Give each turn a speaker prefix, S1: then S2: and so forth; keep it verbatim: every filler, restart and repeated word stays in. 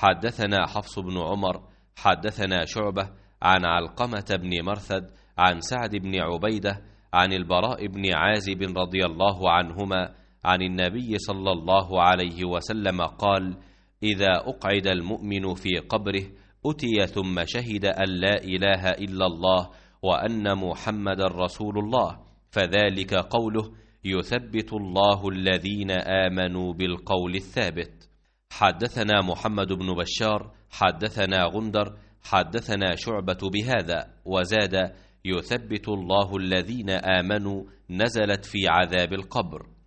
S1: حدثنا حفص بن عمر حدثنا شعبة عن علقمة بن مرثد عن سعد بن عبيدة عن البراء بن عازب رضي الله عنهما عن النبي صلى الله عليه وسلم قال: إذا أقعد المؤمن في قبره أتي ثم شهد أن لا إله إلا الله وأن محمد رسول الله، فذلك قوله: يثبت الله الذين آمنوا بالقول الثابت. حدثنا محمد بن بشار حدثنا غندر حدثنا شعبة بهذا، وزاد: يثبت الله الذين آمنوا، نزلت في عذاب القبر.